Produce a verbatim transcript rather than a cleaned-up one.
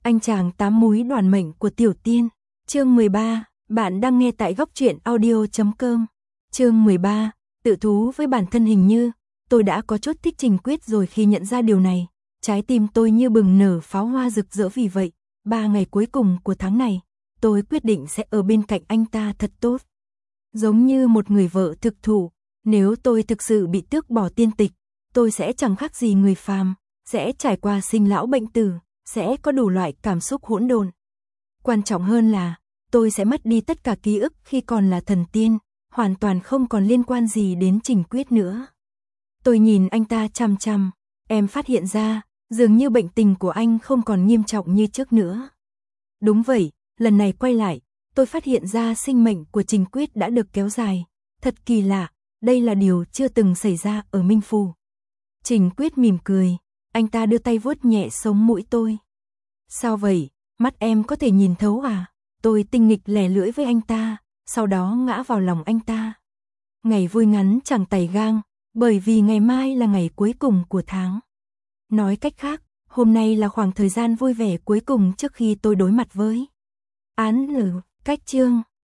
Anh chàng tám múi đoàn mệnh của Tiểu Tiên. Chương mười ba, bạn đang nghe tại góc truyện audio chấm com. Chương mười ba, tự thú với bản thân. Hình như tôi đã có chút thích Trình Quyết rồi khi nhận ra điều này. Trái tim tôi như bừng nở pháo hoa rực rỡ. Vì vậy, ba ngày cuối cùng của tháng này, tôi quyết định sẽ ở bên cạnh anh ta thật tốt. Giống như một người vợ thực thụ, nếu tôi thực sự bị tước bỏ tiên tịch, tôi sẽ chẳng khác gì người phàm, sẽ trải qua sinh lão bệnh tử, sẽ có đủ loại cảm xúc hỗn độn. Quan trọng hơn là, tôi sẽ mất đi tất cả ký ức khi còn là thần tiên, hoàn toàn không còn liên quan gì đến Trình Quyết nữa. Tôi nhìn anh ta chằm chằm, em phát hiện ra, dường như bệnh tình của anh không còn nghiêm trọng như trước nữa. Đúng vậy, lần này quay lại, tôi phát hiện ra sinh mệnh của Trình Quyết đã được kéo dài. Thật kỳ lạ, đây là điều chưa từng xảy ra ở Minh Phủ. Trình Quyết mỉm cười, anh ta đưa tay vuốt nhẹ sống mũi tôi. Sao vậy, mắt em có thể nhìn thấu à? Tôi tinh nghịch lè lưỡi với anh ta, sau đó ngã vào lòng anh ta. Ngày vui ngắn chẳng tày gang, bởi vì ngày mai là ngày cuối cùng của tháng. Nói cách khác, hôm nay là khoảng thời gian vui vẻ cuối cùng trước khi tôi đối mặt với án lử. Cách chương